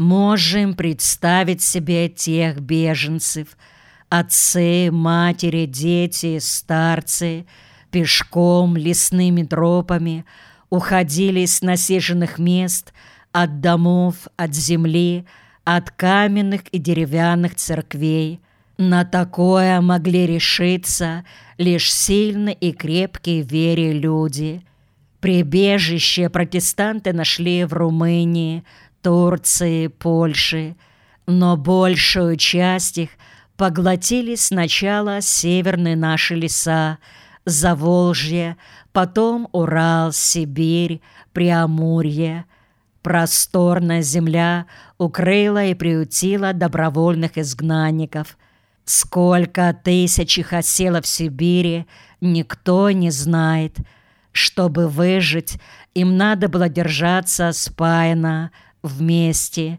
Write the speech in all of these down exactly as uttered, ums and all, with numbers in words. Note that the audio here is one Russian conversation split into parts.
Можем представить себе тех беженцев, отцы, матери, дети, старцы, пешком, лесными тропами уходили с насиженных мест, от домов, от земли, от каменных и деревянных церквей. На такое могли решиться лишь сильные и крепкие в вере люди. Прибежище протестанты нашли в Румынии, Турции, Польше, но большую часть их поглотили сначала северные наши леса, Заволжье, потом Урал, Сибирь, Преамурье. Просторная земля укрыла и приютила добровольных изгнанников. Сколько тысяч их осело в Сибири, никто не знает. Чтобы выжить, им надо было держаться спаянно, вместе.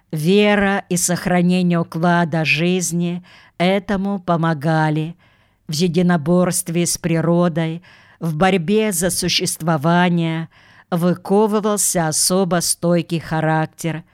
Вера и сохранение уклада жизни этому помогали. В единоборстве с природой, в борьбе за существование выковывался особо стойкий характер.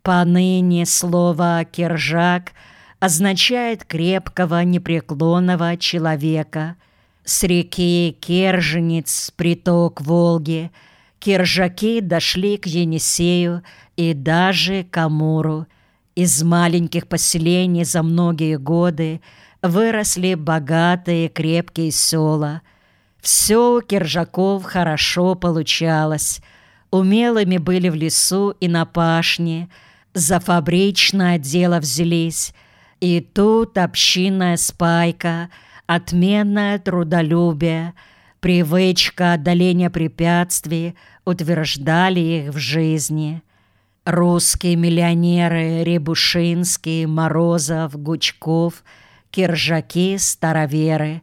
Поныне слово «киржак» означает крепкого, непреклонного человека. С реки Керженец, приток Волги, киржаки дошли к Енисею и даже к Амуру. Из маленьких поселений за многие годы выросли богатые крепкие села. Все у киржаков хорошо получалось. Умелыми были в лесу и на пашне, за фабричное дело взялись. И тут общинная спайка, отменное трудолюбие, привычка одоления препятствий утверждали их в жизни. Русские миллионеры Рябушинский, Морозов, Гучков, киржаки, староверы.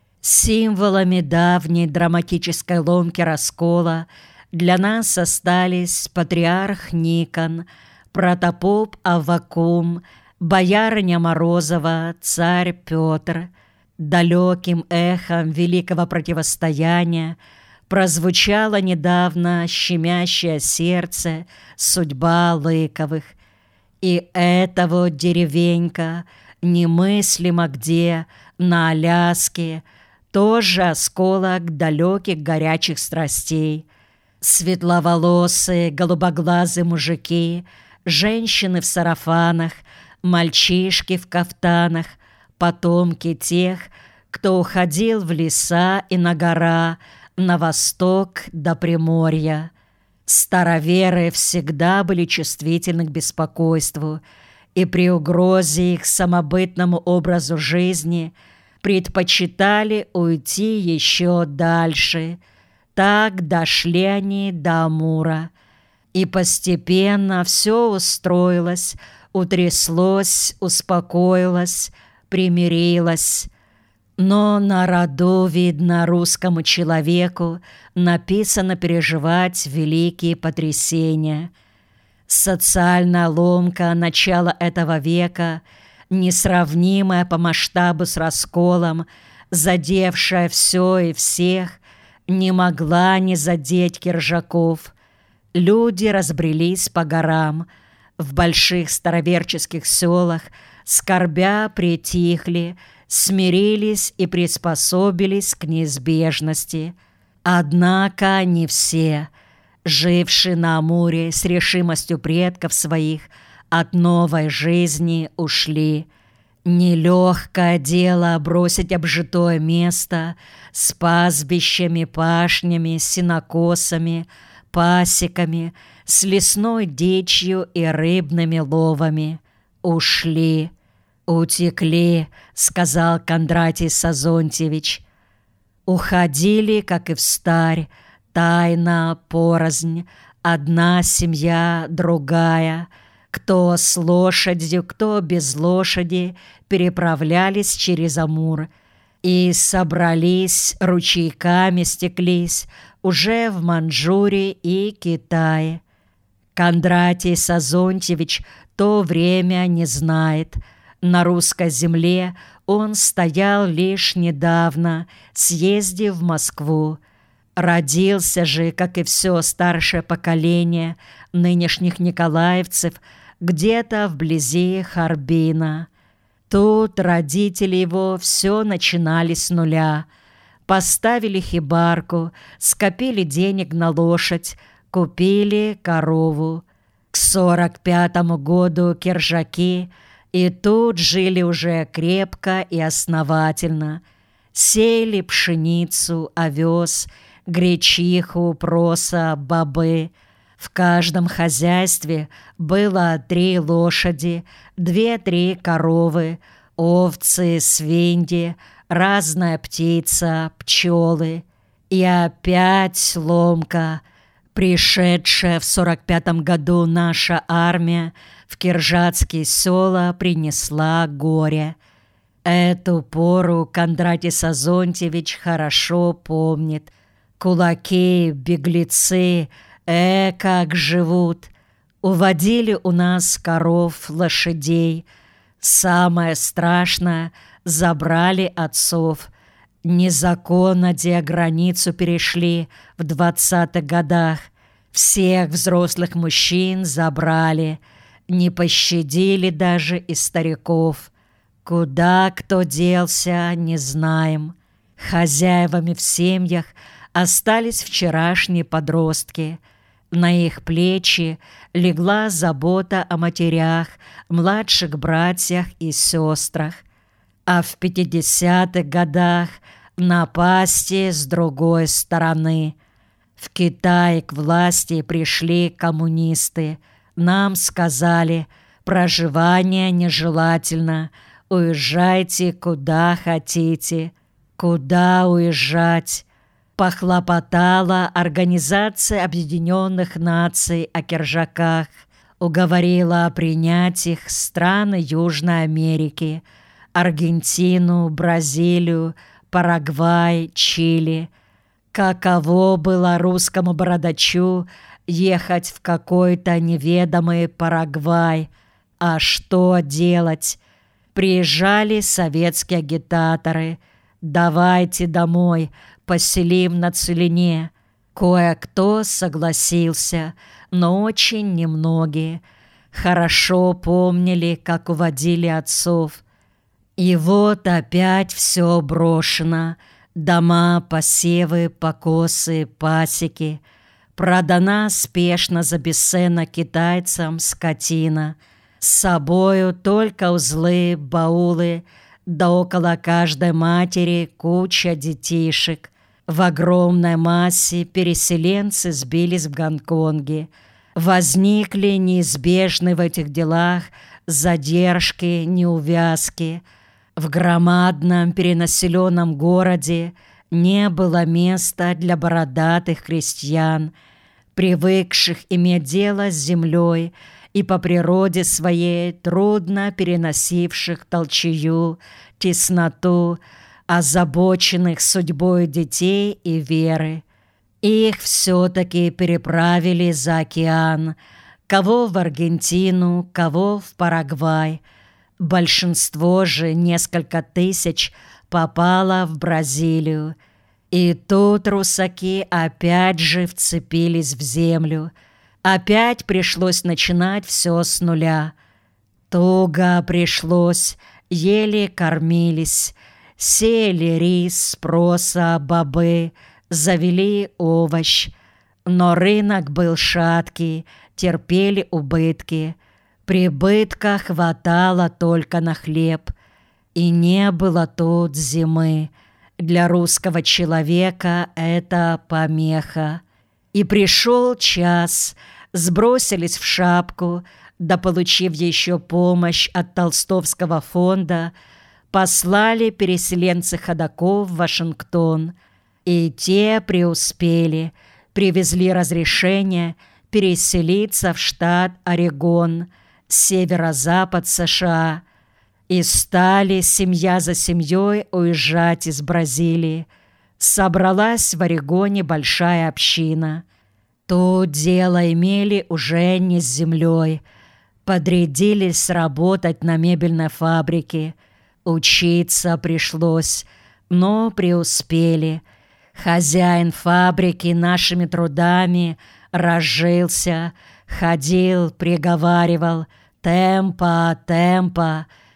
Символами давней драматической ломки раскола для нас остались патриарх Никон, протопоп Аввакум, боярыня Морозова, царь Петр. Далеким эхом великого противостояния прозвучало недавно щемящее сердце судьба Лыковых. И эта вот деревенька, немыслимо где, на Аляске, тоже осколок далеких горячих страстей. Светловолосые, голубоглазые мужики, женщины в сарафанах, мальчишки в кафтанах, потомки тех, кто уходил в леса и на гора, на восток до Приморья. Староверы всегда были чувствительны к беспокойству, и при угрозе их самобытному образу жизни предпочитали уйти еще дальше. Так дошли они до Амура, и постепенно все устроилось, утряслось, успокоилось, примирилось. Но на роду, видно, русскому человеку написано переживать великие потрясения. Социальная ломка начала этого века, несравнимая по масштабу с расколом, задевшая все и всех, не могла не задеть киржаков. Люди разбрелись по горам. В больших староверческих селах, скорбя, притихли, смирились и приспособились к неизбежности. Однако не все, жившие на Амуре с решимостью предков своих, от новой жизни ушли. Нелегкое дело бросить обжитое место с пастбищами, пашнями, сенокосами, пасеками, с лесной дичью и рыбными ловами. Ушли, утекли, сказал Кондратий Сазонтьевич. Уходили, как и встарь, тайно, порознь, одна семья, другая. Кто с лошадью, кто без лошади, переправлялись через Амур и собрались, ручейками стеклись уже в Манчжурии и Китае. Кондратий Сазонтьевич то время не знает. На русской земле он стоял лишь недавно, съездив в Москву. Родился же, как и все старшее поколение нынешних николаевцев, где-то вблизи Харбина. Тут родители его все начинали с нуля. Поставили хибарку, скопили денег на лошадь, купили корову. К сорок пятому году киржаки, и тут жили уже крепко и основательно. Сеяли пшеницу, овес, гречиху, проса, бобы. В каждом хозяйстве было три лошади, две-три коровы, овцы, свиньи, разная птица, пчелы. И опять ломка. Пришедшая в сорок пятом году наша армия в киржацкие села принесла горе. Эту пору Кондратий Сазонтьевич хорошо помнит. Кулаки, беглецы, э, как живут. Уводили у нас коров, лошадей. Самое страшное — забрали отцов. Незаконно где границу перешли в двадцатых годах. Всех взрослых мужчин забрали. Не пощадили даже и стариков. Куда кто делся, не знаем. Хозяевами в семьях остались вчерашние подростки. На их плечи легла забота о матерях, младших братьях и сестрах. А в пятидесятых годах напасти с другой стороны. В Китай к власти пришли коммунисты. Нам сказали, проживание нежелательно, уезжайте куда хотите. Куда уезжать? Похлопотала Организация Объединенных Наций о киржаках, уговорила принять их страны Южной Америки, Аргентину, Бразилию, Парагвай, Чили. Каково было русскому бородачу ехать в какой-то неведомый Парагвай? А что делать? Приезжали советские агитаторы. «Давайте домой, поселим на целине». Кое-кто согласился, но очень немногие. Хорошо помнили, как уводили отцов. И вот опять все брошено. Дома, посевы, покосы, пасеки. Продана спешно за бесценок китайцам скотина. С собою только узлы, баулы, да около каждой матери куча детишек. В огромной массе переселенцы сбились в Гонконге. Возникли неизбежные в этих делах задержки, неувязки. В громадном перенаселенном городе не было места для бородатых крестьян, привыкших иметь дело с землей и по природе своей трудно переносивших толчую, тесноту, озабоченных судьбой детей и веры. Их все-таки переправили за океан, кого в Аргентину, кого в Парагвай. Большинство же, несколько тысяч, попало в Бразилию. И тут русаки опять же вцепились в землю. Опять пришлось начинать все с нуля. Туго пришлось, еле кормились. Сеяли рис, проса, бобы, завели овощ. Но рынок был шаткий, терпели убытки. Прибытка хватало только на хлеб. И не было тут зимы. Для русского человека это помеха. И пришел час, сбросились в шапку, да, получив еще помощь от Толстовского фонда, послали переселенцы ходоков в Вашингтон. И те преуспели, привезли разрешение переселиться в штат Орегон, северо-запад США, и стали семья за семьей уезжать из Бразилии. Собралась в Орегоне большая община. Тут дело имели уже не с землей. Подрядились работать на мебельной фабрике. Учиться пришлось, но преуспели. Хозяин фабрики нашими трудами разжился, ходил, приговаривал: «Темпа, темпа!»